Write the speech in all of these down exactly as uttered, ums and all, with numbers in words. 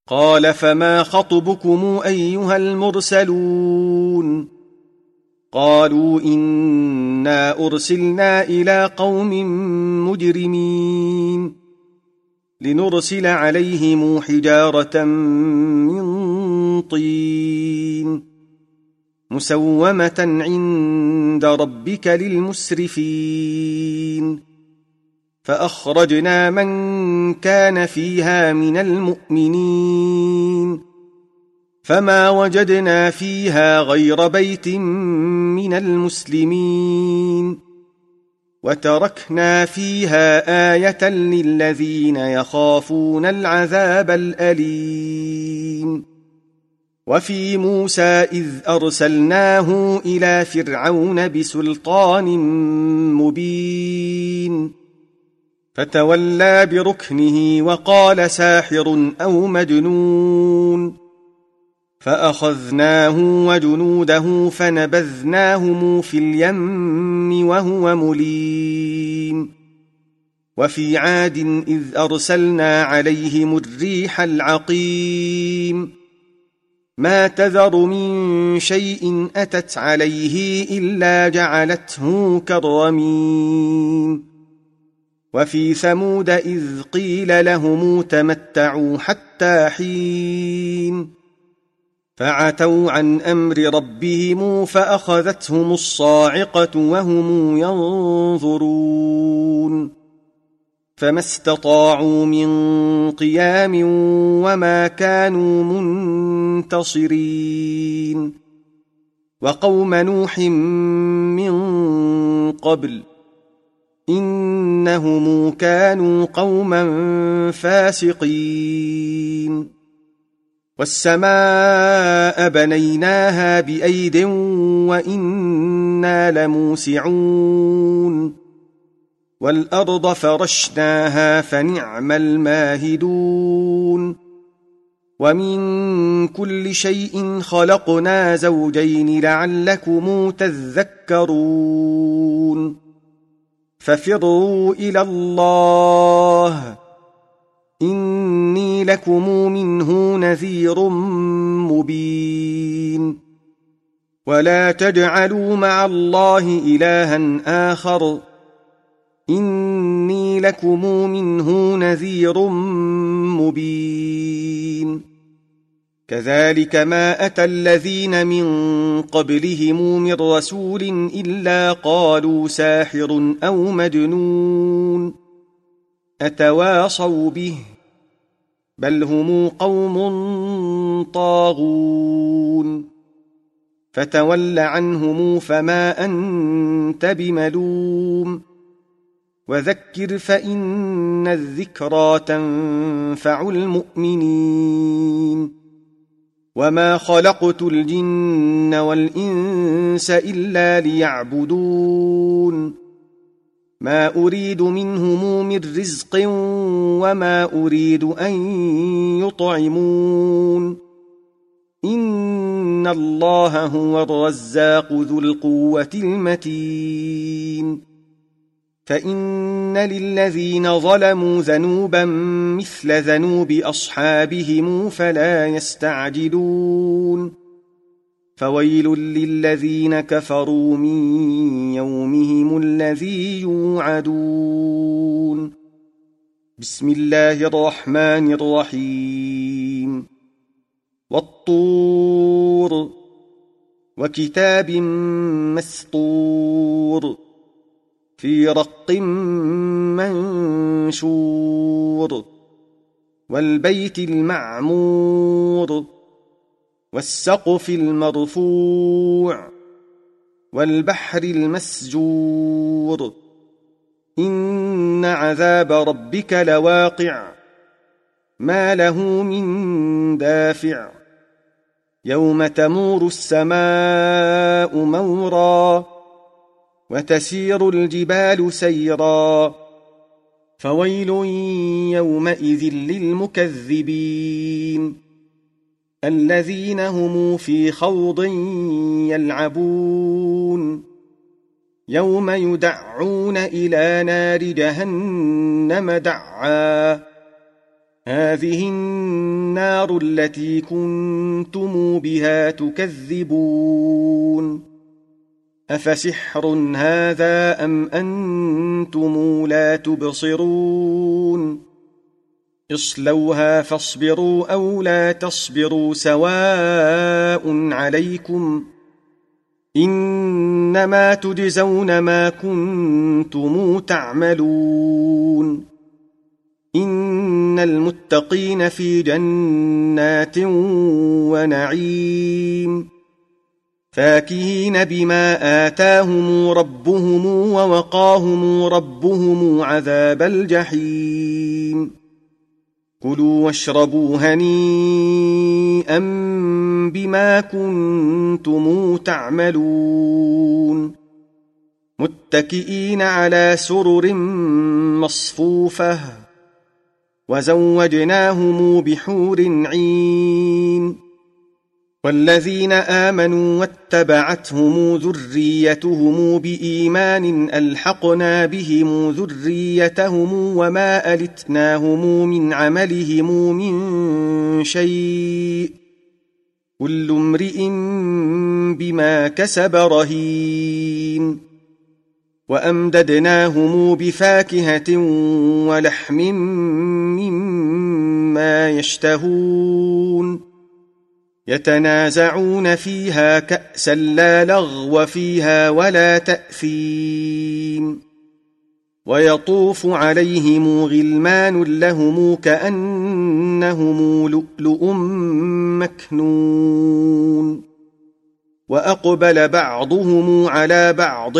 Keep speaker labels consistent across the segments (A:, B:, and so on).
A: قال فما خطبكم أيها المرسلون قالوا إنا أرسلنا إلى قوم مجرمين لنرسل عليهم حجارة من طين مسومة عند ربك للمسرفين فأخرجنا من كان فيها من المؤمنين فما وجدنا فيها غير بيت من المسلمين وتركنا فيها آية للذين يخافون العذاب الأليم وفي موسى إذ أرسلناه إلى فرعون بسلطان مبين فتولى بركنه وقال ساحر أو مجنون فأخذناه وجنوده فنبذناهم في اليم وهو مليم وفي عاد إذ أرسلنا عليهم الريح العقيم ما تذر من شيء أتت عليه إلا جعلته كالرميم وفي ثمود إذ قيل لهم تمتعوا حتى حين فعتوا عن أمر ربهم فأخذتهم الصاعقة وهم ينظرون فما استطاعوا من قيام وما كانوا منتصرين وقوم نوح من قبل إنهم كانوا قوما فاسقين والسماء بنيناها بأيد وإنا لموسعون والأرض فرشناها فنعم الماهدون ومن كل شيء خلقنا زوجين لعلكم تذكرون ففروا إلى الله إني لكم منه نذير مبين ولا تجعلوا مع الله إلها آخر إني لكم منه نذير مبين كذلك ما أتى الذين من قبلهم من رسول إلا قالوا ساحر أو مجنون أتواصوا به بل هم قوم طاغون فتول عنهم فما أنت بملوم وذكر فإن الذكرى تنفع المؤمنين وما خلقت الجن والإنس إلا ليعبدون ما أريد منهم من رزق وما أريد أن يطعمون إن الله هو الرزاق ذو القوة المتين فإن للذين ظلموا ذنوبا مثل ذنوب أصحابهم فلا يستعجلون فويل للذين كفروا من يومهم الذي يوعدون بسم الله الرحمن الرحيم والطور وكتاب مسطور في رق منشور والبيت المعمور والسقف المرفوع والبحر المسجور إن عذاب ربك لواقع ما له من دافع يوم تمور السماء مورا وتسير الجبال سيرا فويل يومئذ للمكذبين الذين هم في خوض يلعبون يوم يدعون إلى نار جهنم دعا هذه النار التي كنتم بها تكذبون أفسحر هذا أم أنتم لا تبصرون اصلوها فاصبروا أو لا تصبروا سواء عليكم إنما تجزون ما كنتم تعملون إن المتقين في جنات ونعيم فاكهين بما آتاهم ربهم ووقاهم ربهم عذاب الجحيم كلوا واشربوا هنيئا بما كنتم تعملون متكئين على سرر مصفوفة وزوجناهم بحور عين والذين آمنوا واتبعتهم ذريتهم بإيمان ألحقنا بهم ذريتهم وما ألتناهم من عملهم من شيء كل امرئ بما كسب رهين وأمددناهم بفاكهة ولحم مما يشتهون يتنازعون فيها كأسا لا لغو فيها ولا تأثيم ويطوف عليهم غلمان لهم كأنهم لؤلؤ مكنون وأقبل بعضهم على بعض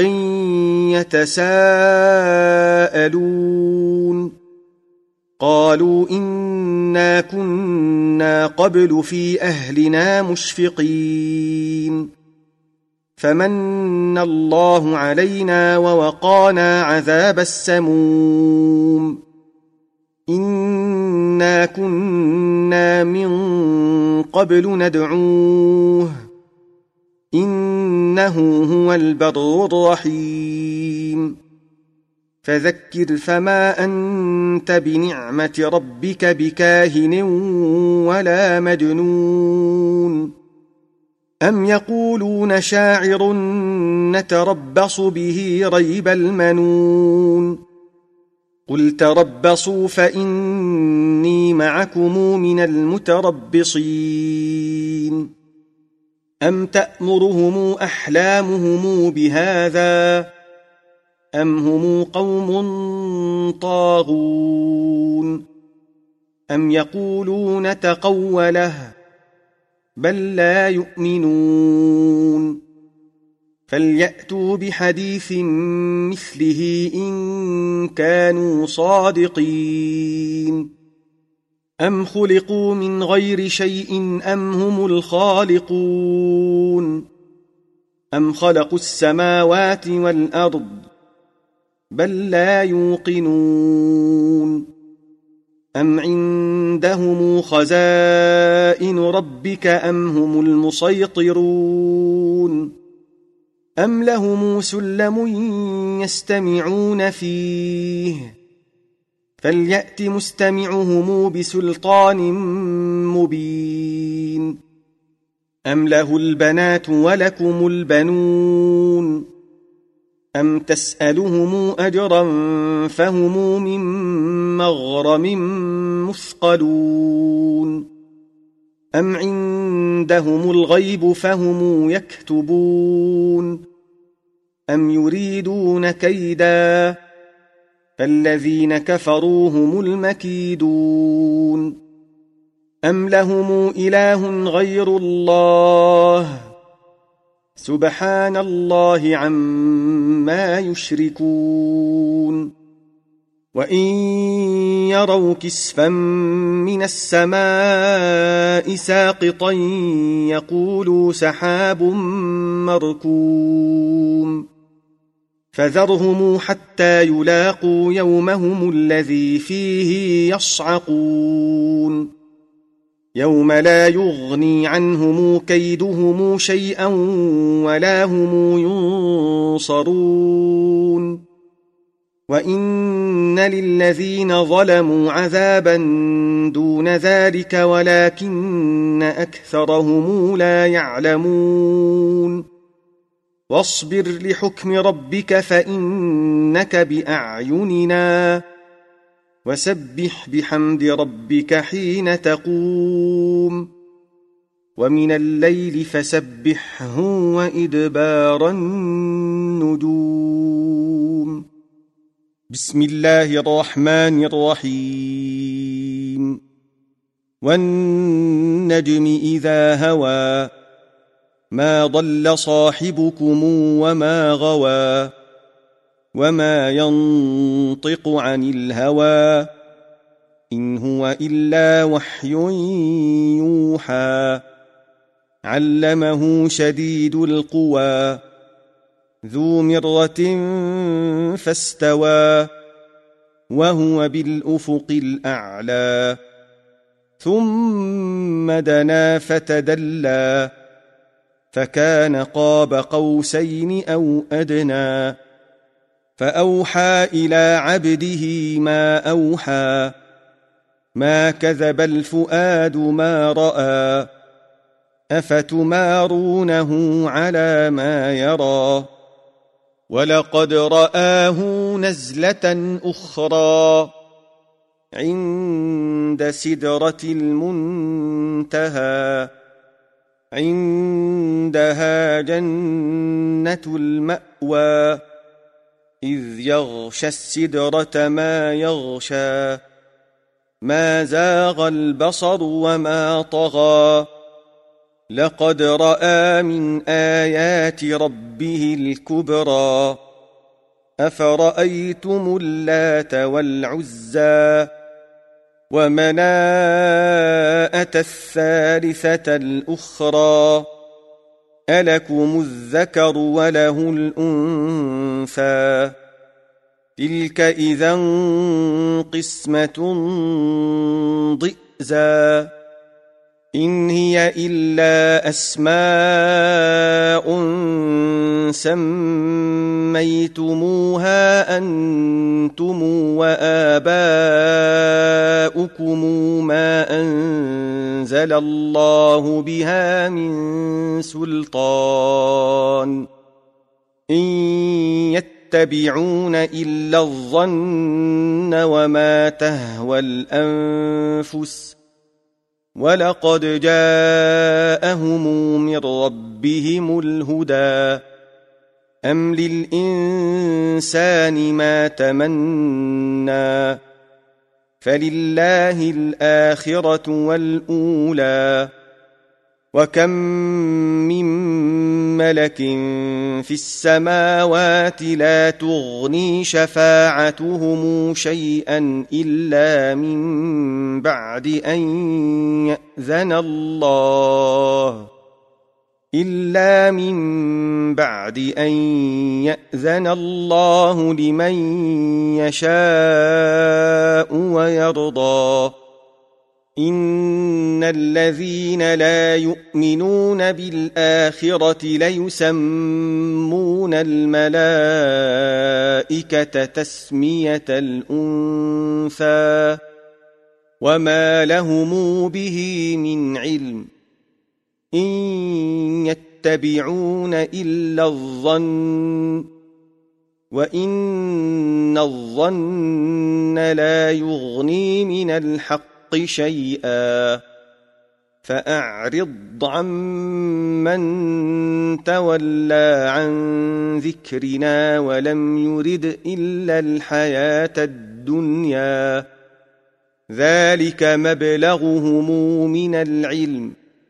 A: يتساءلون قالوا إنا كنا قبل في أهلنا مشفقين فمن الله علينا ووقانا عذاب السموم إنا كنا من قبل ندعوه إنه هو البر الرحيم فذكر فما أنت بنعمة ربك بكاهن ولا مجنون أم يقولون شاعر نتربص به ريب المنون قل تربصوا فإني معكم من المتربصين أم تأمرهم أحلامهم بهذا أم هم قوم طاغون أم يقولون تقوله بل لا يؤمنون فليأتوا بحديث مثله إن كانوا صادقين أم خلقوا من غير شيء أم هم الخالقون أم خلقوا السماوات والأرض بل لا يوقنون أم عندهم خزائن ربك أم هم المسيطرون أم لهم سلم يستمعون فيه فليأت مستمعهم بسلطان مبين أم له البنات ولكم البنون أم تسألهم أجرا فهم من مغرم مثقلون أم عندهم الغيب فهم يكتبون أم يريدون كيدا فالذين كفروا هم المكيدون أم لهم إله غير الله سبحان الله عما يشركون وإن يروا كسفا من السماء ساقطا يقولوا سحاب مركوم فذرهم حتى يلاقوا يومهم الذي فيه يصعقون يوم لا يغني عنهم كيدهم شيئا ولا هم ينصرون وإن للذين ظلموا عذابا دون ذلك ولكن أكثرهم لا يعلمون واصبر لحكم ربك فإنك بأعيننا وسبح بحمد ربك حين تقوم ومن الليل فسبحه وإدبار النجوم. بسم الله الرحمن الرحيم. والنجم إذا هوى ما ضل صاحبكم وما غوى وما ينطق عن الهوى إن هو إلا وحي يوحى علمه شديد القوى ذو مرة فاستوى وهو بالأفق الأعلى ثم دنا فتدلى فكان قاب قوسين أو أدنى فأوحى إلى عبده ما أوحى ما كذب الفؤاد ما رأى أفتمارونه على ما يرى ولقد رآه نزلة أخرى عند سدرة المنتهى عندها جنة المأوى إذ يغشى السدرة ما يغشى ما زاغ البصر وما طغى لقد رأى من آيات ربه الكبرى أفرأيتم اللات والعزى ومناة الثالثة الأخرى ألكم الذكر وله الأنثى تلك إذا قسمة ضئزى إن هي إلا أسماء سميتموها أنتم وآباؤكم ما أنزل الله بها من سلطان إن يتبعون إلا الظن وما تهوى الأنفس ولقد جاءهم من ربهم الهدى أم للإنسان ما تمنى فلله الآخرة والأولى وكم من ملك في السماوات لا تغني شفاعتهم شيئا إلا من بعد أن يأذن الله إلا من بعد أن يأذن الله لمن يشاء ويرضى إن الذين لا يؤمنون بالآخرة ليسمون الملائكة تسمية الأنثى وما لهم به من علم إن يتبعون إلا الظن وإن الظن لا يغني من الحق شيئا فأعرض عمن تولى عن ذكرنا ولم يرد إلا الحياة الدنيا ذلك مبلغهم من العلم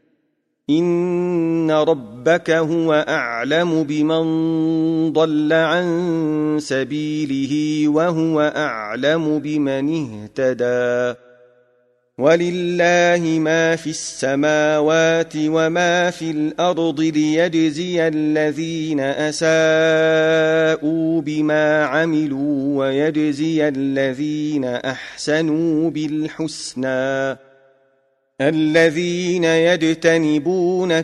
A: إن ربك هو أعلم بمن ضل عن سبيله وهو أعلم بمن اهتدى ولله ما في السماوات وما في الأرض ليجزي الذين أساءوا بما عملوا ويجزي الذين أحسنوا بالحسنى الذين يجتنبون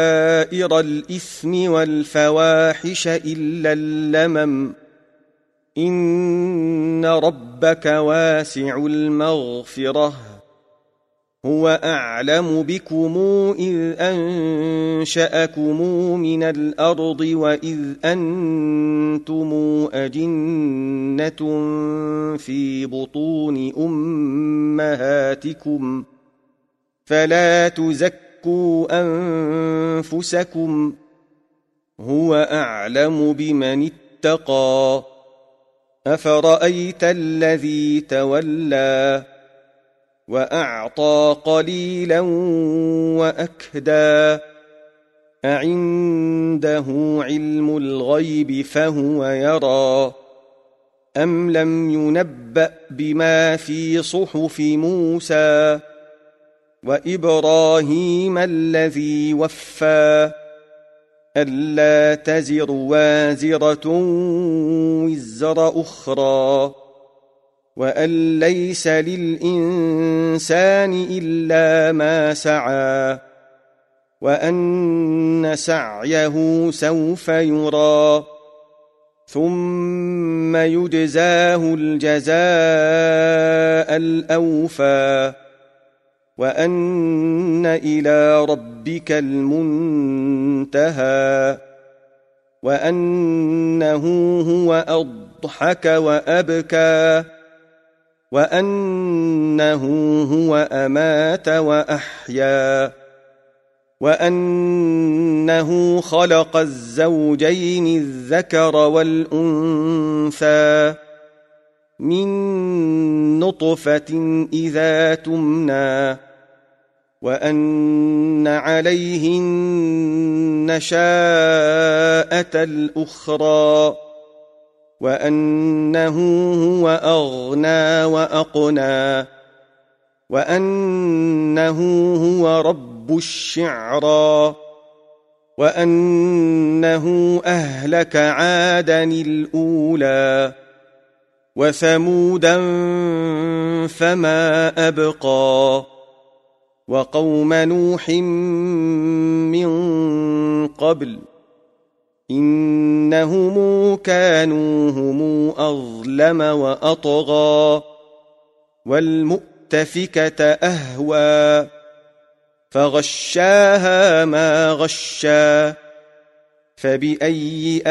A: كبائر الإثم والفواحش إلا اللمم إن ربك واسع المغفرة هو أعلم بكم إذ أنشأكم من الأرض وإذ أنتم أجنة في بطون أمهاتكم فلا تزكوا أنفسكم هو أعلم بمن اتقى أفرأيت الذي تولى وأعطى قليلا وأكدى أعنده علم الغيب فهو يرى أم لم ينبأ بما في صحف موسى وإبراهيم الذي وفى ألا تزر وازرة وزر أخرى وأن ليس للإنسان إلا ما سعى وأن سعيه سوف يرى ثم يجزاه الجزاء الأوفى وأن إلى ربك المنتهى وأنه هو أضحك وأبكى وأنه هو أمات وأحيا وأنه خلق الزوجين الذكر والأنثى من نطفة إذا تمنى وأن عليه النشاءة الأخرى وأنه هو أغنى وأقنى وأنه هو رب الشعرى وأنه أهلك عادا الأولى وثمودا فما أبقى وقوم نوح من قبل إنهم كانوا هم أظلم وأطغى والمؤتفكة أهوى فغشاها ما غشى فبأي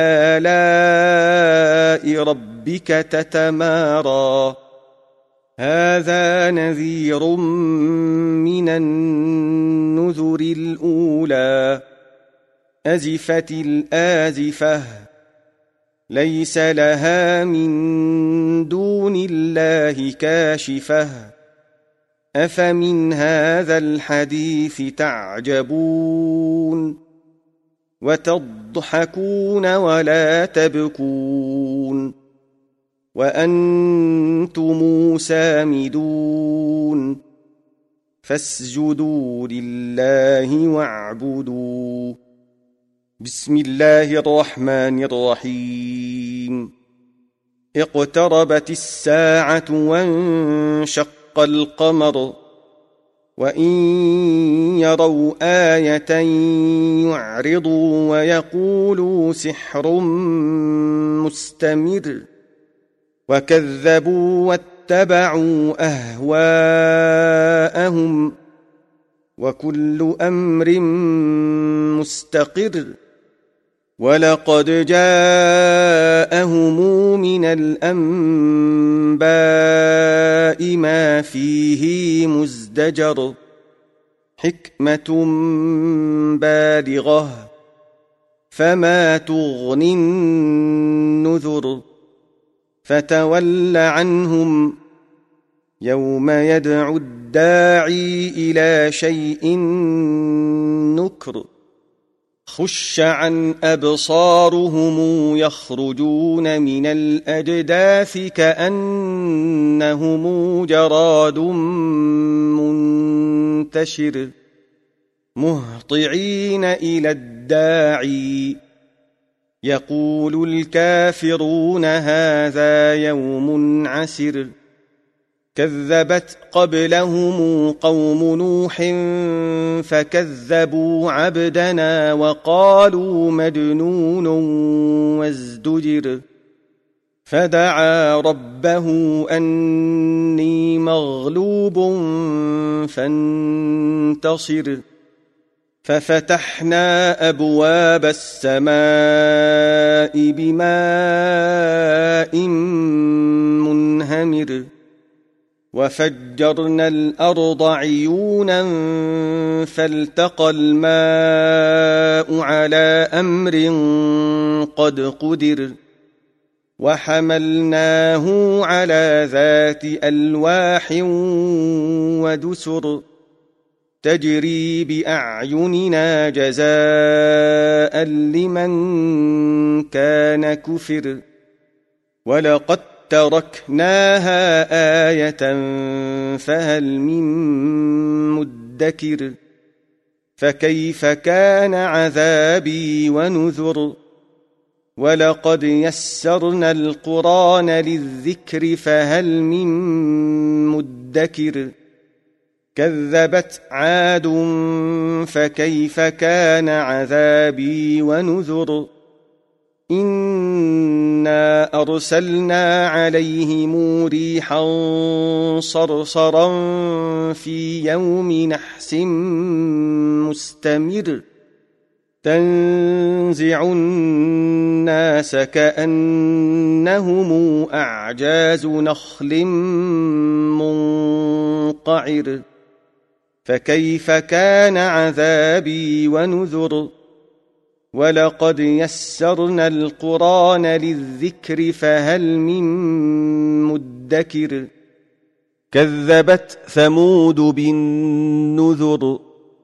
A: آلاء ربك تتمارى هذا نذير من النذر الأولى أزفت الآزفة ليس لها من دون الله كاشفة أفمن هذا الحديث تعجبون وتضحكون ولا تبكون وأنتم سامدون فاسجدوا لله واعبدوا بسم الله الرحمن الرحيم اقتربت الساعة وانشق القمر وإن يروا آية يعرضوا ويقولوا سحر مستمر وكذبوا واتبعوا أهواءهم وكل أمر مستقر ولقد جاءهم من الأنباء ما فيه مزدجر حكمة بالغة فما تغني النذر فتول عنهم يوم يدعو الداعي إلى شيء نكر خش عن أبصارهم يخرجون من الأجداث كأنهم جراد منتشر مهطعين إلى الداعي يقول الكافرون هذا يوم عسر كذبت قبلهم قوم نوح فكذبوا عبدنا وقالوا مجنون وازدجر فدعا ربه أني مغلوب فانتصر ففتحنا أبواب السماء بماء منهمر وفجرنا الأرض عيونا فالتقى الماء على أمر قد قدر وحملناه على ذات ألواح ودسر تجري بأعيننا جزاء لمن كان كفر ولقد تركناها آية فهل من مدكر فكيف كان عذابي ونذر ولقد يسرنا القرآن للذكر فهل من مدكر كذبت عاد فكيف كان عذابي ونذر إنا أرسلنا عليهم ريحا صرصرا في يوم نحس مستمر تنزع الناس كأنهم أعجاز نخل منقعر فكيف كان عذابي ونذر ولقد يسرنا القرآن للذكر فهل من مدكر كذبت ثمود بالنذر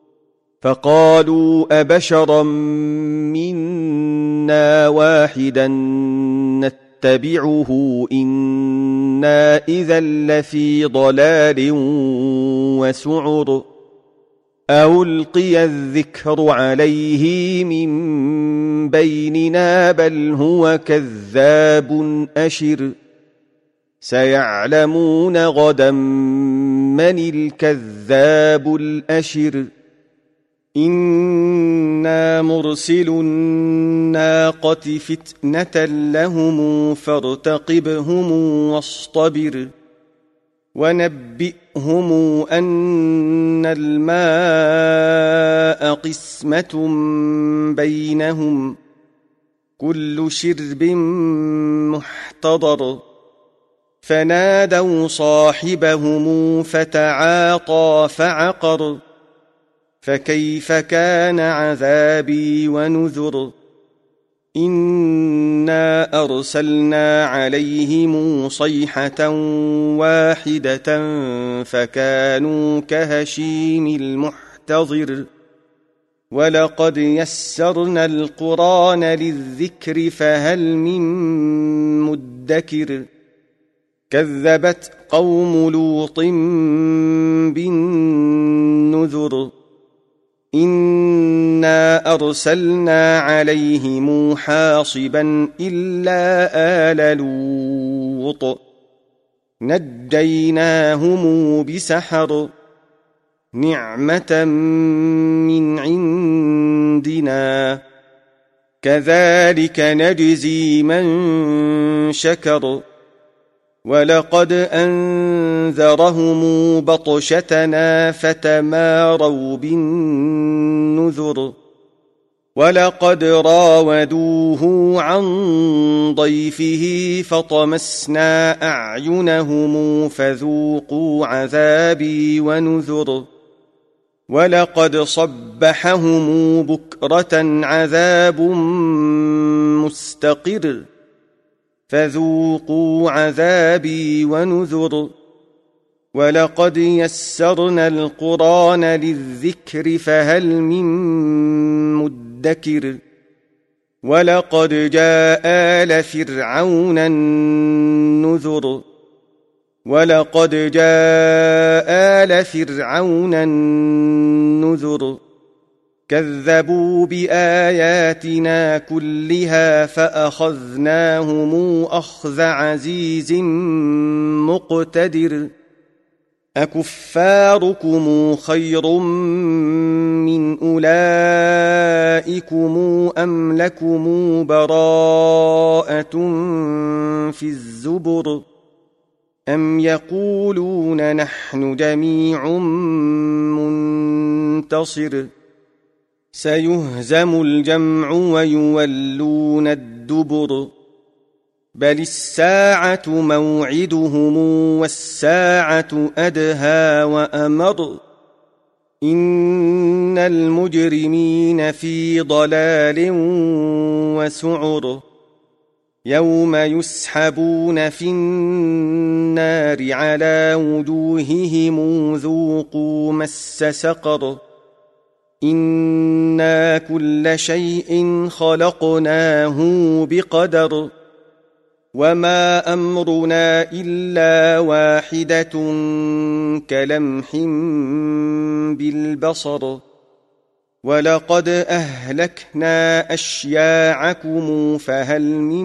A: فقالوا أبشرا منا واحدا نتبعه إنا إذا لفي ضلال وسعر ألقي الذكر عليه من بيننا بل هو كذاب أشر سيعلمون غدا من الكذاب الأشر إنا مرسل الناقة فتنة لهم فارتقبهم واصطبر ونبئهم أن الماء قسمة بينهم كل شرب محتضر فنادوا صاحبهم فتعاطى فعقر فكيف كان عذابي ونذر إنا أرسلنا عليهم صيحة واحدة فكانوا كهشيم المحتضر ولقد يسرنا القرآن للذكر فهل من مدكر كذبت قوم لوط بالنذر إنا أرسلنا عليهم حاصبا إلا آل لوط نجيناهم بسحر نعمة من عندنا كذلك نجزي من شكر ولقد أنذرهم بطشتنا فتماروا بالنذر ولقد راودوه عن ضيفه فطمسنا أعينهم فذوقوا عذابي ونذر ولقد صبحهم بكرة عذاب مستقر فذوقوا عذابي ونذر ولقد يسرنا القرآن للذكر فهل من مدكر ولقد جاء آل فرعون النذر ولقد جاء آل فرعون النذر كذبوا بآياتنا كلها فأخذناهم أخذ عزيز مقتدر أكفاركم خير من أولئكم أم لكم براءة في الزبر أم يقولون نحن جميع منتصر سيهزم الجمع ويولون الدبر بل الساعة موعدهم والساعة أدهى وأمر إن المجرمين في ضلال وسعر يوم يسحبون في النار على وجوههم ذوقوا مس سقر إنا كل شيء خلقناه بقدر وما أمرنا إلا واحدة كلمح بالبصر ولقد أهلكنا أشياعكم فهل من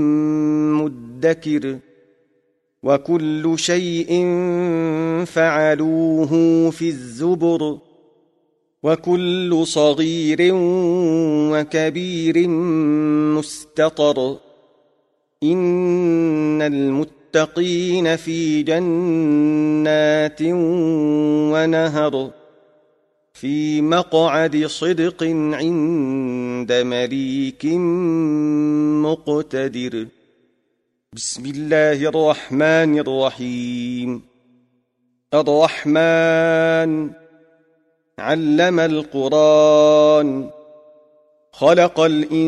A: مدكر وكل شيء فعلوه في الزبر وكل صغير وكبير مستطر إن المتقين في جنات ونهر في مقعد صدق عند مليك مقتدر بسم الله الرحمن الرحيم الرحمن علم القرآن خلق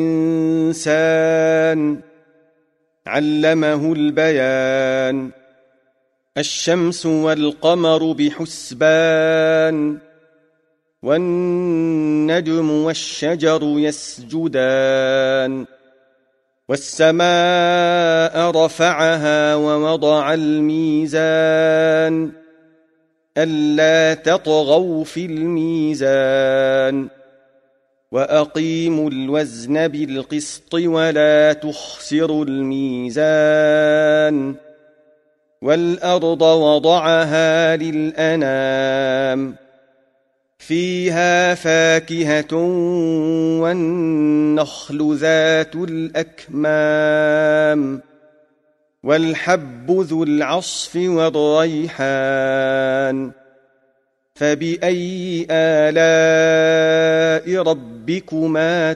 A: الإنسان علمه البيان الشمس والقمر بحسبان والنجم والشجر يسجدان والسماء رفعها ووضع الميزان ألا تطغوا في الميزان وأقيموا الوزن بالقسط ولا تخسروا الميزان والأرض وضعها للأنام فيها فاكهة والنخل ذات الأكمام والحب ذو العصف والريحان فبأي آلاء ربكما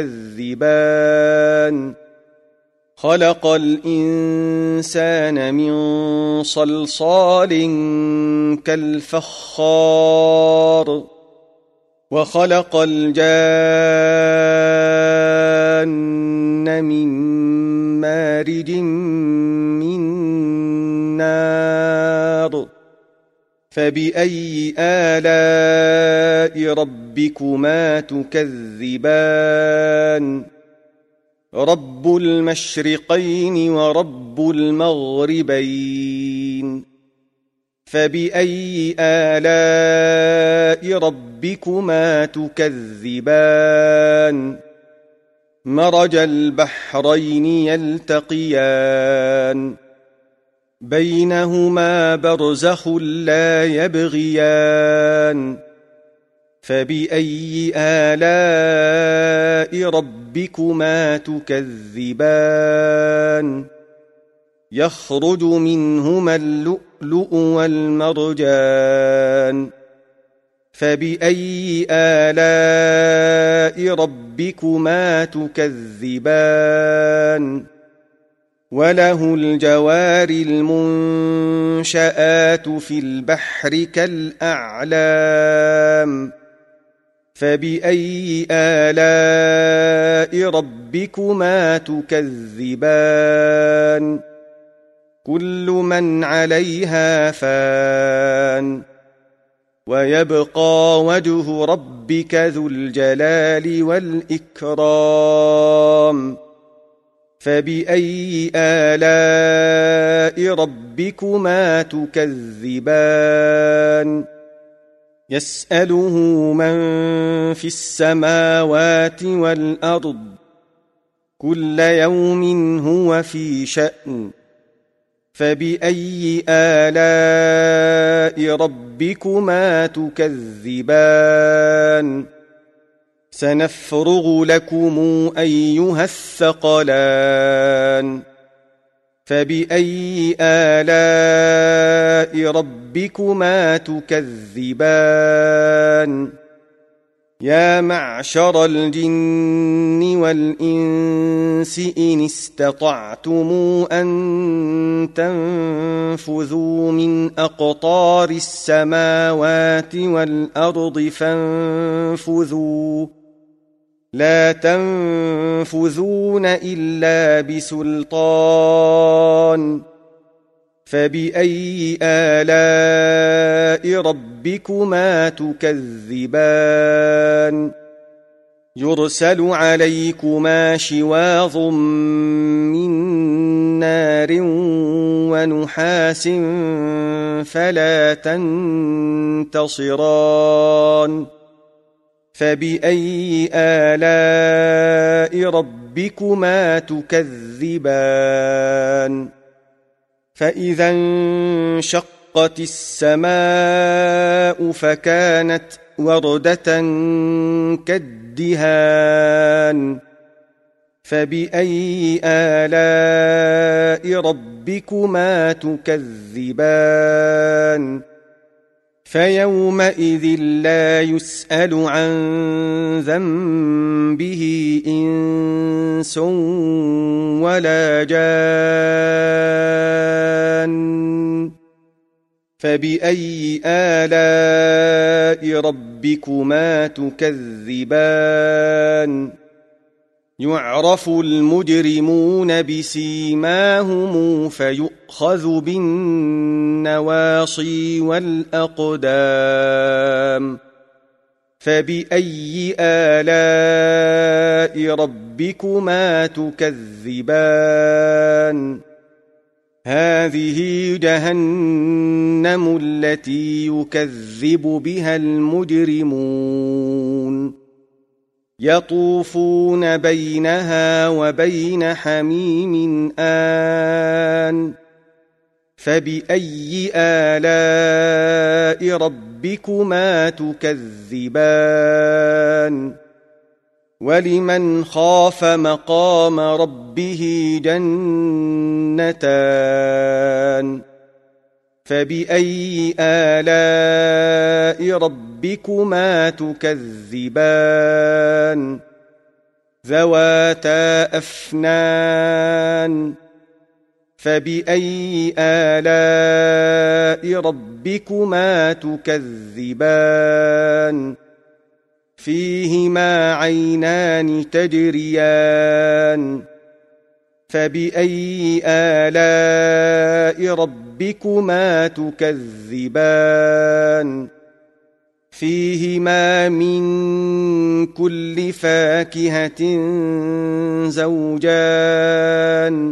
A: تكذبان خلق الإنسان من صلصال كالفخار وخلق الجان من مارج من نار فبأي آلاء ربكما تكذبان رب المشرقين ورب المغربين فبأي آلاء ربكما تكذبان مرج البحرين يلتقيان بينهما برزخ لا يبغيان فبأي آلاء ربكما تكذبان يخرج منهما اللؤلؤ والمرجان فبأي آلاء ربكما تكذبان وله الجوار المنشآت في البحر كالأعلام فبأي آلاء ربكما تكذبان كل من عليها فان ويبقى وجه ربك ذو الجلال والإكرام فبأي آلاء ربكما تكذبان يسأله من في السماوات والأرض كل يوم هو في شأن فبأي آلاء ربكما تكذبان سنفرغ لكم أيها الثقلان فبأي آلاء ربكما تكذبان يا معشر الجن والإنس إن استطعتم أن تنفذوا من أقطار السماوات والأرض فانفذوا لا تنفذون إلا بسلطان فبأي آلاء ربكما تكذبان يرسل عليكما شواظ من نار ونحاس فلا تنتصران فبأي آلاء ربكما تكذبان فإذا انشقت السماء فكانت وردة كالدهان فبأي آلاء ربكما تكذبان فيومئذ لا يسأل عن ذنبه إنس ولا جان فبأي آلاء ربكما تكذبان يعرف المجرمون بسيماهم فيؤخذ بالنواصي والأقدام فبأي آلاء ربكما تكذبان هذه جهنم التي يكذب بها المجرمون يطوفون بينها وبين حميم آن فبأي آلاء ربكما تكذبان ولمن خاف مقام ربه جنتان فبأي آلاء ربكما تكذبان ذواتا أفنان فبأي آلاء ربكما تكذبان فيهما عينان تجريان فبأي آلاء ربكما تكذبان فيهما من كل فاكهة زوجان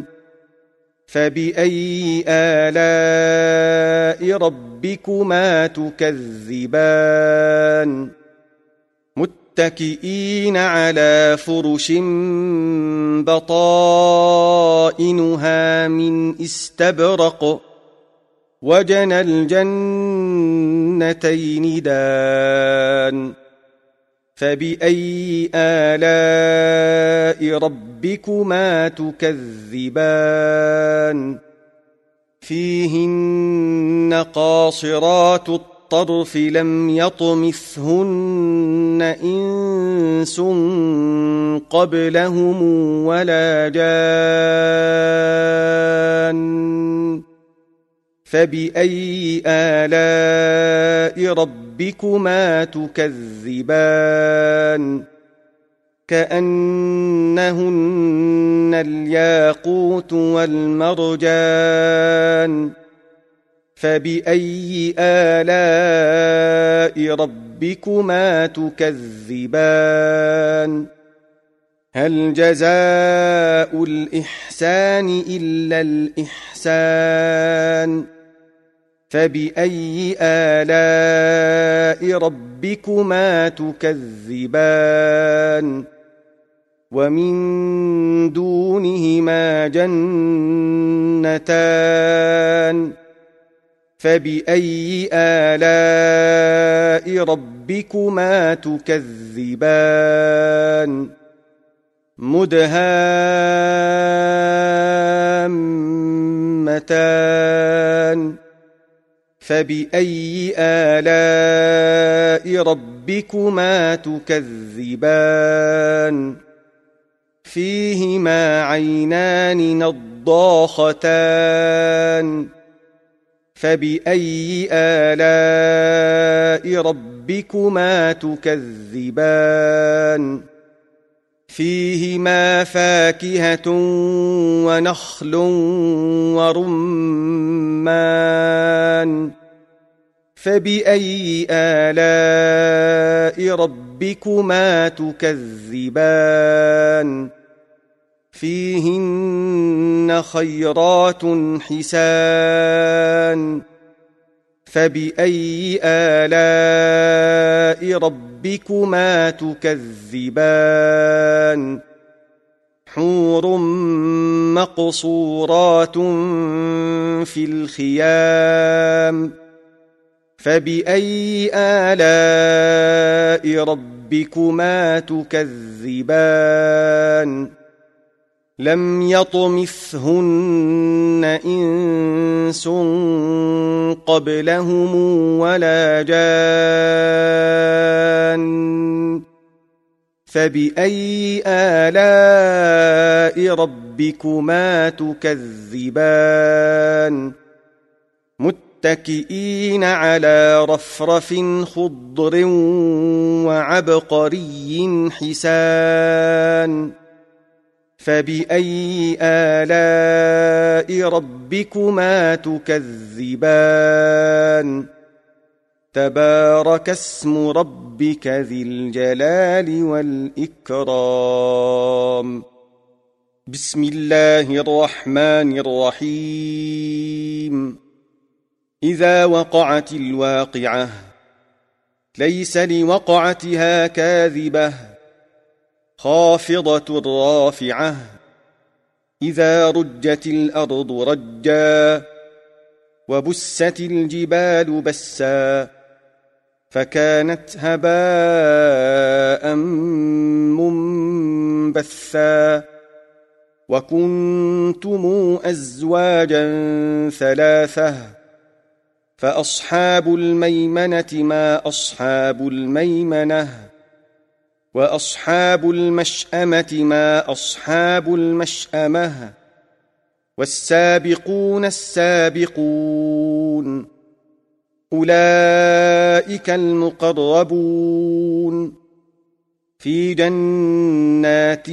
A: فبأي آلاء ربكما تكذبان متكئين على فرش بطائنها من استبرق وجنى الجنتين دان فبأي آلاء ربكما تكذبان فيهن قاصرات الطرف لم يطمثهن إنس قبلهم ولا جان فبأي آلاء ربكما تكذبان كأنهن الياقوت والمرجان فبأي آلاء ربكما تكذبان هل جزاء الإحسان إلا الإحسان فبأي آلاء ربكما تكذبان ومن دونهما جنتان فبأي آلاء ربكما ربكما تكذبان مدهامتان فبأي آلاء ربكما تكذبان فيهما عينان نضاختان فبأي آلاء ربكما تكذبان فيهما فاكهة ونخل ورمان فبأي آلاء ربكما تكذبان فيهن خيرات حسان فبأي آلاء ربكما تكذبان حور مقصورات في الخيام فبأي آلاء ربكما تكذبان لم يطمثهن إنس قبلهم ولا جان فبأي آلاء ربكما تكذبان متكئين على رفرف خضر وعبقري حسان فبأي آلاء ربكما تكذبان تبارك اسم ربك ذي الجلال والإكرام بسم الله الرحمن الرحيم إذا وقعت الواقعة ليس لوقعتها كاذبة خافضة رافعة إذا رجت الأرض رجا وبست الجبال بسا فكانت هباء منبثا وكنتم أزواجا ثلاثة فأصحاب الميمنة ما أصحاب الميمنة وأصحاب المشأمة ما أصحاب المشأمة والسابقون السابقون أولئك المقربون في جنات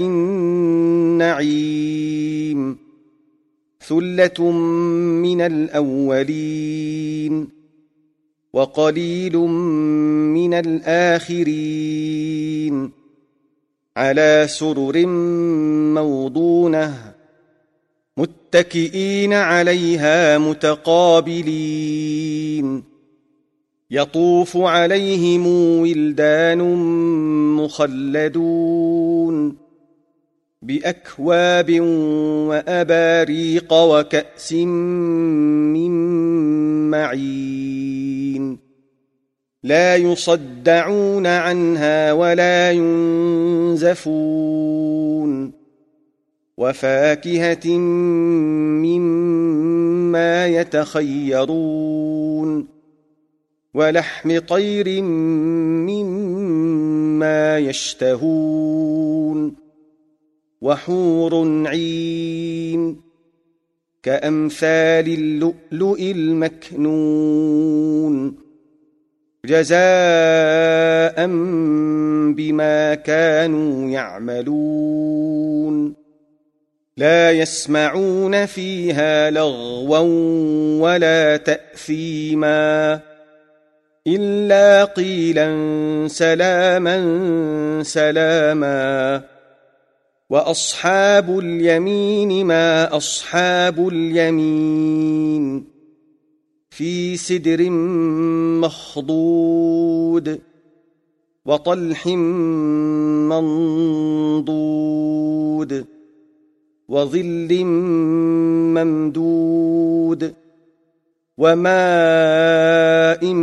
A: النعيم ثلة من الأولين وقليل من الآخرين على سرر موضونة متكئين عليها متقابلين يطوف عليهم ولدان مخلدون بأكواب وأباريق وكأس من معين لا يصدعون عنها ولا ينزفون وفاكهة مما يتخيرون ولحم طير مما يشتهون وحور عين كأمثال اللؤلؤ المكنون جزاء بما كانوا يعملون لا يسمعون فيها لغوا ولا تأثيما إلا قيلا سلاما سلاما وأصحاب اليمين ما أصحاب اليمين في سدر مخضود وطلح منضود وظل ممدود وماء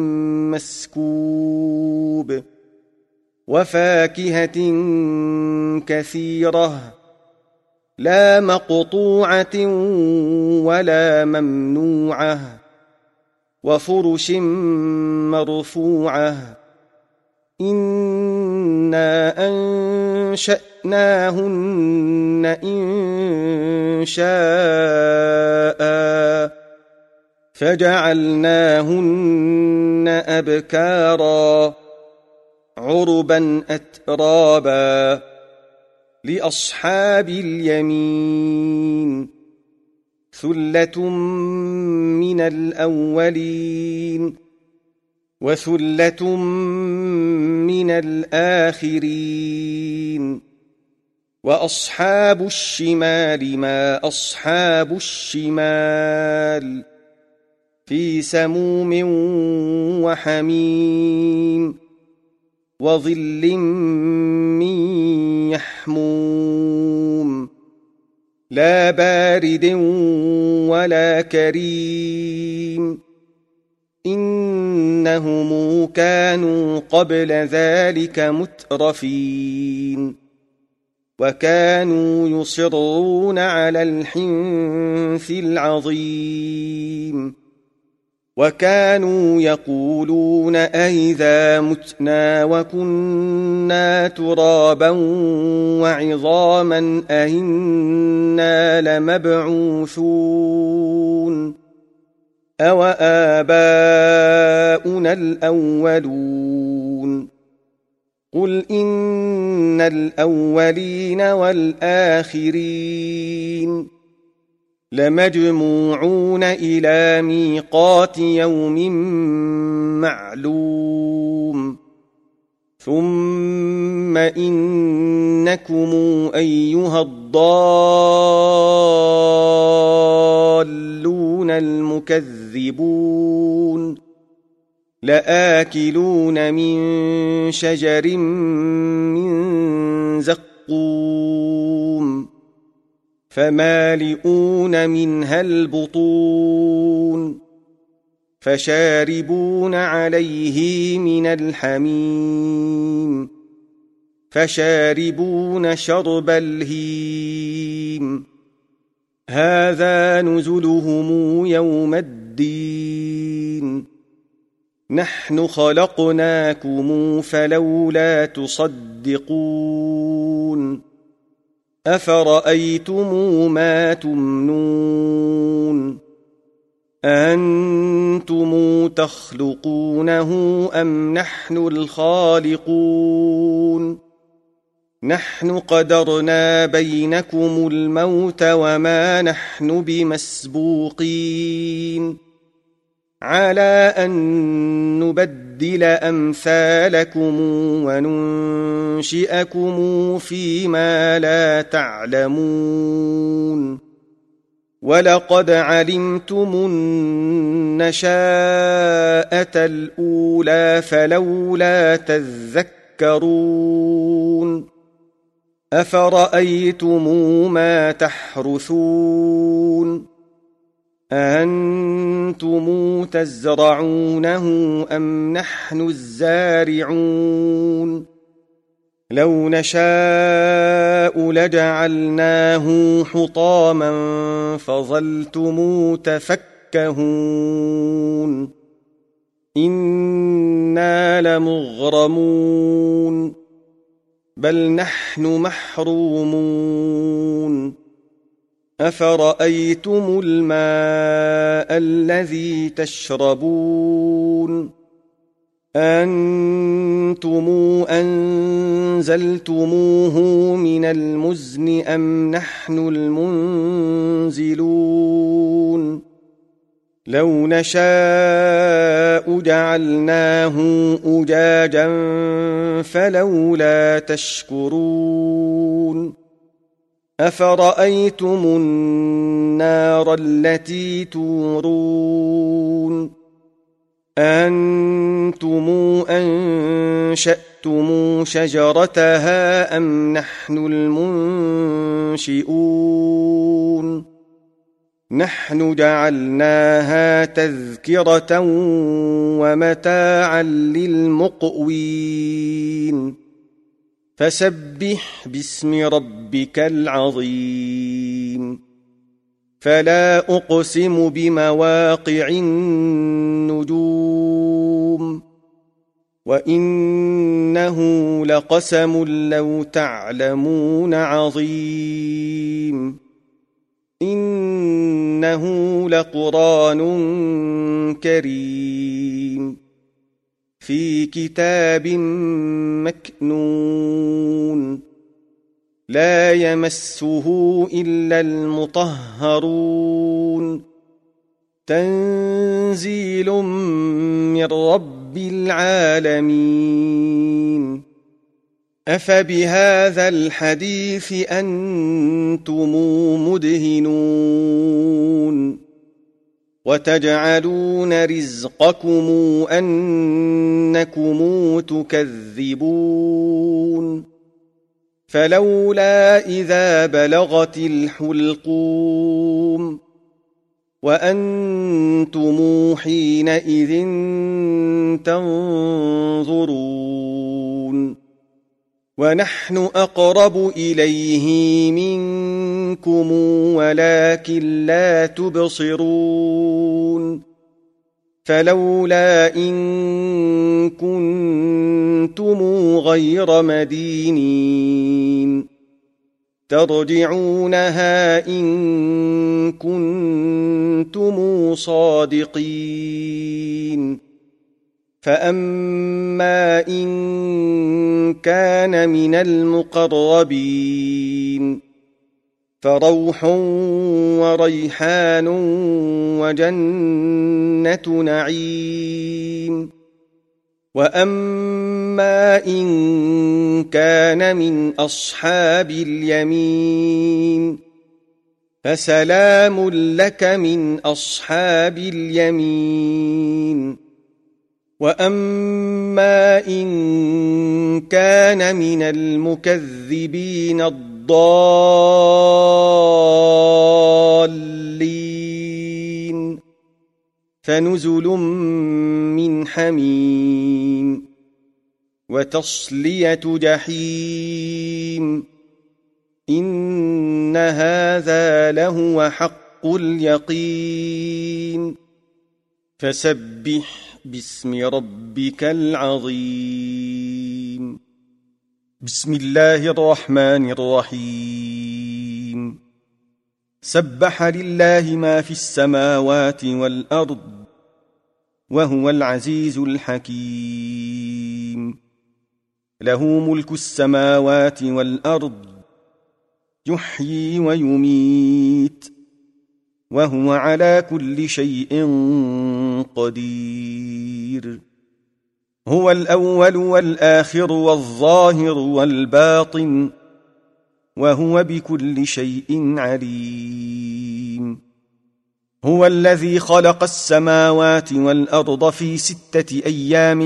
A: مسكوب وفاكهة كثيرة لا مقطوعة ولا ممنوعة وفرش مرفوعة إنا أنشأناهن إنشاء فجعلناهن أبكارا عربا أترابا لأصحاب اليمين ثلة من الأولين وثلة من الآخرين وأصحاب الشمال ما أصحاب الشمال في سموم وحميم وظل من يحموم لا بارد ولا كريم إنهم كانوا قبل ذلك مترفين وكانوا يصرون على الحنث العظيم وكانوا يقولون أئذا متنا وكنا ترابا وعظاما أئنا لمبعوثون أو آباؤنا الأولون قل إن الأولين والآخرين لمجموعون إلى ميقات يوم معلوم ثم إنكم أيها الضالون المكذبون لآكلون من شجر من زقوم فمالئون منها البطون فشاربون عليه من الحميم فشاربون شرب الهيم هذا نزلهم يوم الدين نحن خلقناكم فلولا تصدقون أفرأيتم ما تمنون أنتم تخلقونه أم نحن الخالقون نحن قدرنا بينكم الموت وما نحن بمسبوقين على أن نبدل أمثالكم وننشئكم فيما لا تعلمون ولقد علمتم النشاءة الأولى فلولا تذكرون أفرأيتم ما تحرثون أأنتم تزرعونه أم نحن الزارعون لو نشاء لجعلناه حطاما فظلتم تفكهون إنا لمغرمون بل نحن محرومون أفرأيتم الماء الذي تشربون أنتم أنزلتموه من المزن أم نحن المنزلون لو نشاء جعلناه أجاجا فلولا تشكرون أفرأيتم النار التي تورون أنتم أنشأتم شجرتها أم نحن المنشئون نحن جعلناها تذكرة ومتاعا للمقوين فسبح باسم ربك العظيم فلا أقسم بمواقع النجوم وإنه لقسم لو تعلمون عظيم إنه لقرآن كريم في كتاب مكنون لا يمسه إلا المطهرون تنزيل من رب العالمين أفبهذا الحديث أنتم مدهنون وتجعلون رزقكم أنكم تكذبون فلولا إذا بلغت الحلقوم وأنتم حينئذ تنظرون ونحن أقرب إليه منكم ولكن لا تبصرون فلولا إن كنتم غير مدينين ترجعونها إن كنتم صادقين فأما إن كان من المقربين فروح وريحان وجنة نعيم وأما إن كان من أصحاب اليمين فسلام لك من أصحاب اليمين وأما إن كان من المكذبين الضالين فنزل من حميم وتصلية جحيم إن هذا لهو حق اليقين فسبح باسم ربك العظيم بسم الله الرحمن الرحيم سبح لله ما في السماوات والأرض وهو العزيز الحكيم له ملك السماوات والأرض يحيي ويميت وهو على كل شيء قدير هو الأول والآخر والظاهر والباطن وهو بكل شيء عليم هو الذي خلق السماوات والأرض في ستة أيام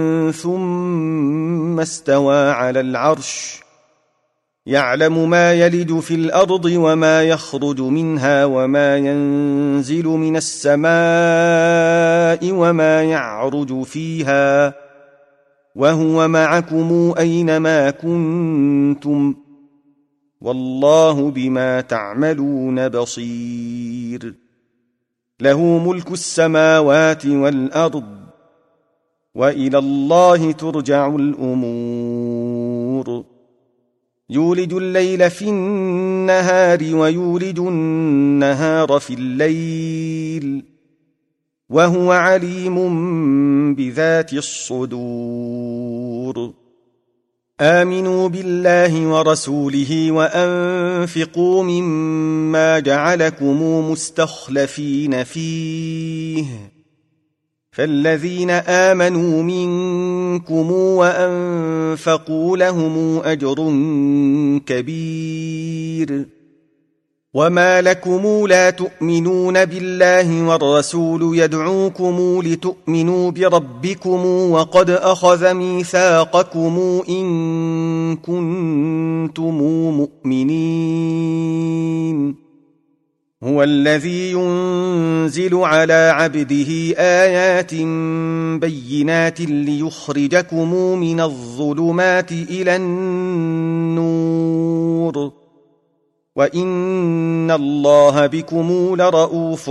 A: ثم استوى على العرش يعلم ما يلج في الأرض وما يخرج منها وما ينزل من السماء وما يعرج فيها وهو معكم أينما كنتم والله بما تعملون بصير له ملك السماوات والأرض وإلى الله ترجع الأمور يولج الليل في النهار ويولج النهار في الليل وهو عليم بذات الصدور آمنوا بالله ورسوله وأنفقوا مما جعلكم مستخلفين فيه فالذين آمنوا منكم وأنفقوا لهم أجر كبير وما لكم لا تؤمنون بالله والرسول يدعوكم لتؤمنوا بربكم وقد أخذ ميثاقكم إن كنتم مؤمنين هو الذي ينزل على عبده آيات بينات ليخرجكم من الظلمات إلى النور وإن الله بكم لرءوف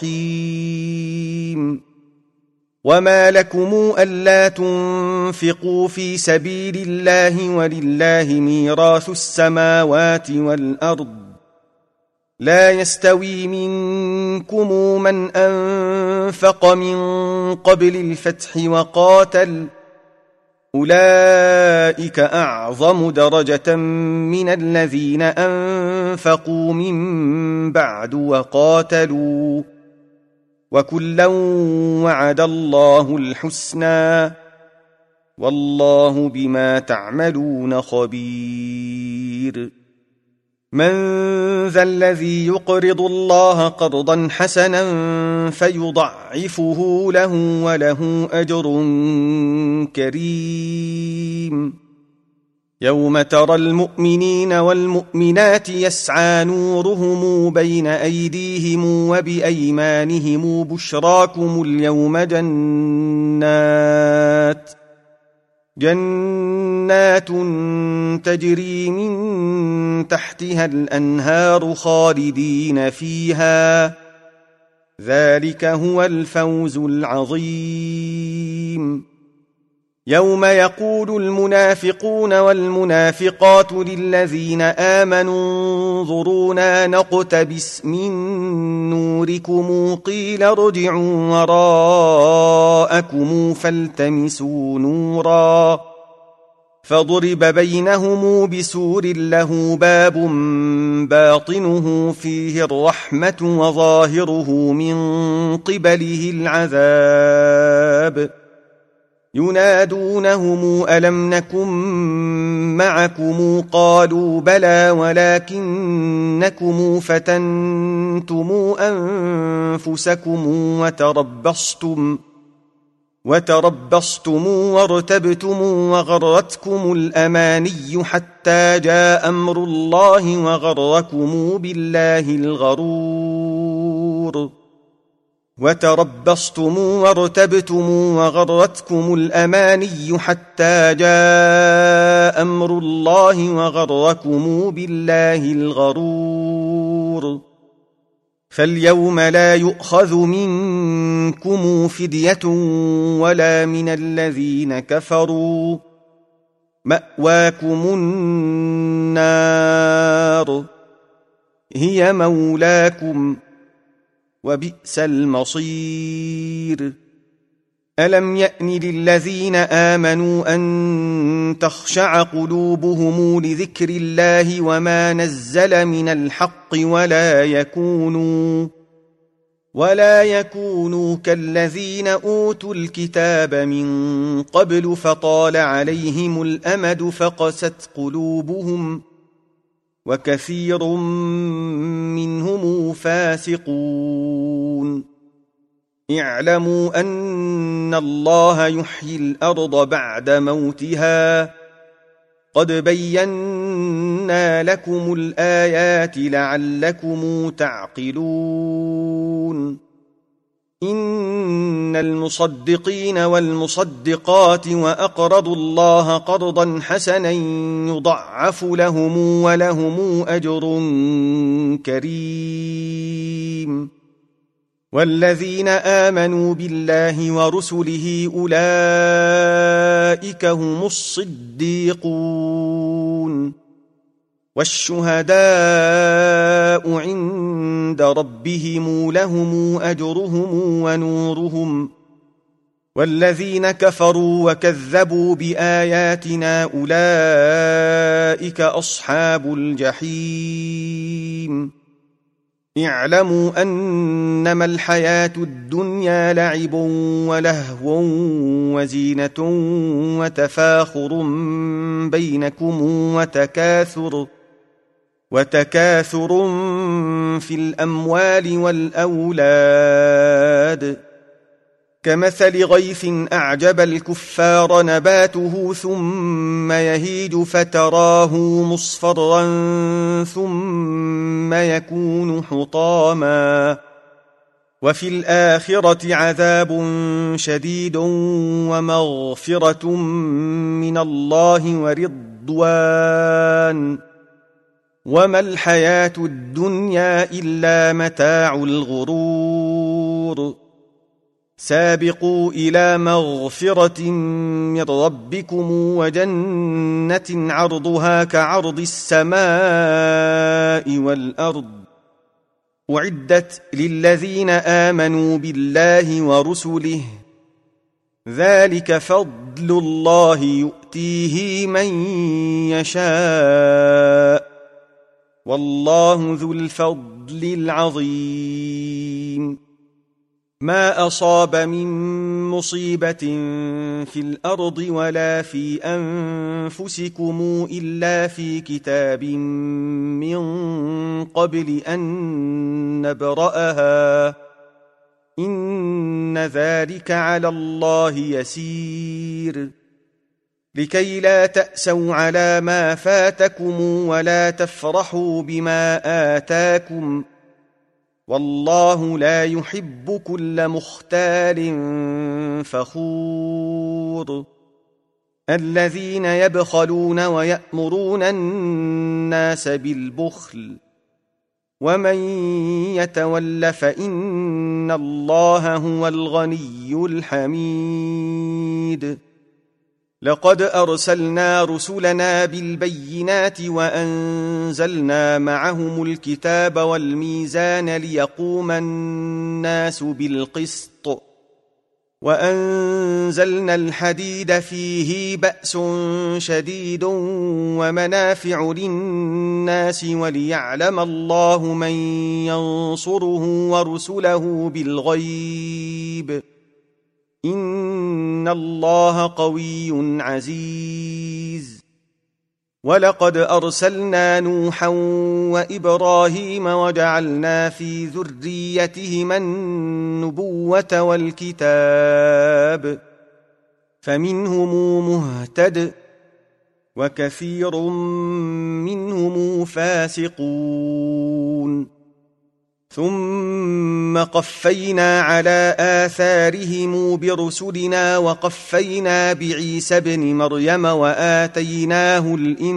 A: رحيم وما لكم ألا تنفقوا في سبيل الله ولله ميراث السماوات والأرض لا يستوي منكم من أنفق من قبل الفتح وقاتل أولئك أعظم درجة من الذين أنفقوا من بعد وقاتلوا وكلا وعد الله الحسنى والله بما تعملون خبير من ذا الذي يقرض الله قرضا حسنا فيضعفه له وله أجر كريم يوم ترى المؤمنين والمؤمنات يسعى نورهم بين أيديهم وبأيمانهم بشراكم اليوم جنات جنات تجري من تحتها الأنهار خالدين فيها ذلك هو الفوز العظيم يوم يقول المنافقون والمنافقات للذين آمنوا انظرونا نقتبس من نوركم قيل ارجعوا وراءكم فالتمسوا نورا فضرب بينهم بسور له باب باطنه فيه الرحمة وظاهره من قبله العذاب ينادونهم ألم نكن معكم قالوا بلى ولكنكم فتنتم أنفسكم وتربصتم وتربصتم وارتبتم وغرتكم الأماني حتى جاء أمر الله وغركم بالله الغرور وتربصتم وارتبتم وغرتكم الأماني حتى جاء أمر الله وغركم بالله الغرور فاليوم لا يؤخذ منكم فدية ولا من الذين كفروا مأواكم النار هي مولاكم وبئس المصير ألم يأن للذين آمنوا أن تخشع قلوبهم لذكر الله وما نزل من الحق ولا يكونوا ولا يكونوا كالذين أوتوا الكتاب من قبل فطال عليهم الأمد فقست قلوبهم وكثير منهم فاسقون اعلموا أن الله يحيي الأرض بعد موتها قد بينا لكم الآيات لعلكم تعقلون إن المصدقين والمصدقات وأقرضوا الله قرضا حسنا يضعف لهم ولهم أجر كريم والذين آمنوا بالله ورسله أولئك هم الصديقون والشهداء عند ربهم لهم أجرهم ونورهم والذين كفروا وكذبوا بآياتنا أولئك أصحاب الجحيم اعلموا أنما الحياة الدنيا لعب ولهو وزينة وتفاخر بينكم وتكاثر وتكاثر في الأموال والأولاد كمثل غيث أعجب الكفار نباته ثم يهيج فتراه مصفرا ثم يكون حطاما وفي الآخرة عذاب شديد ومغفرة من الله ورضوان وما الحياة الدنيا إلا متاع الغرور سابقوا إلى مغفرة من ربكم وجنة عرضها كعرض السماء والأرض أعدت للذين آمنوا بالله ورسله ذلك فضل الله يؤتيه من يشاء والله ذو الفضل العظيم ما أصاب من مصيبة في الأرض ولا في أنفسكم إلا في كتاب من قبل أن نبرأها إن ذلك على الله يسير لكي لا تأسوا على ما فاتكم ولا تفرحوا بما آتاكم والله لا يحب كل مختال فخور الذين يبخلون ويأمرون الناس بالبخل ومن يتول فإن الله هو الغني الحميد لقد أرسلنا رسلنا بالبينات وأنزلنا معهم الكتاب والميزان ليقوم الناس بالقسط وأنزلنا الحديد فيه بأس شديد ومنافع للناس وليعلم الله من ينصره ورسله بالغيب إن الله قوي عزيز ولقد أرسلنا نوحا وإبراهيم وجعلنا في ذريتهما النبوة والكتاب فمنهم مهتد وكثير منهم فاسقون ثم قفينا على آثارهم برسلنا وقفينا بعيسى ابن مريم وآتيناه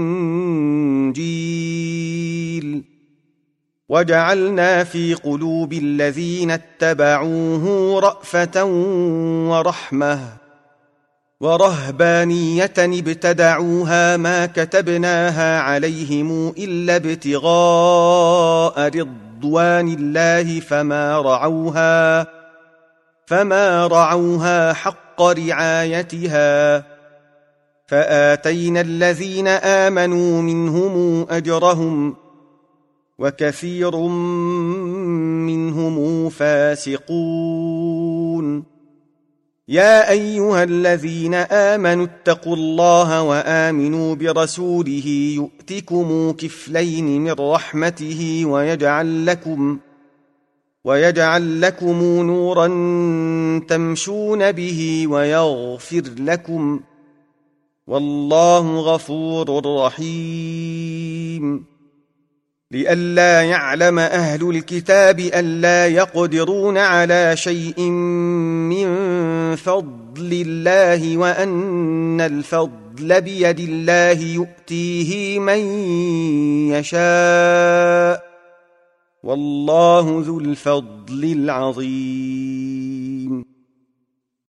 A: الإنجيل وجعلنا في قلوب الذين اتبعوه رأفة ورحمة ورهبانية ابتدعوها ما كتبناها عليهم إلا ابتغاء رضوان رضوان الله فما رعوها فما رعوها حق رعايتها فآتينا الذين آمنوا منهم أجرهم وكثير منهم فاسقون يا أيها الذين آمنوا اتقوا الله وآمنوا برسوله يؤتكم كفلين من رحمته ويجعل لكم ويجعل لكم نورا تمشون به ويغفر لكم والله غفور رحيم لئلا يعلم أهل الكتاب ألا يقدرون على شيء من فضل الله وأن الفضل بيد الله يؤتيه من يشاء والله ذو الفضل العظيم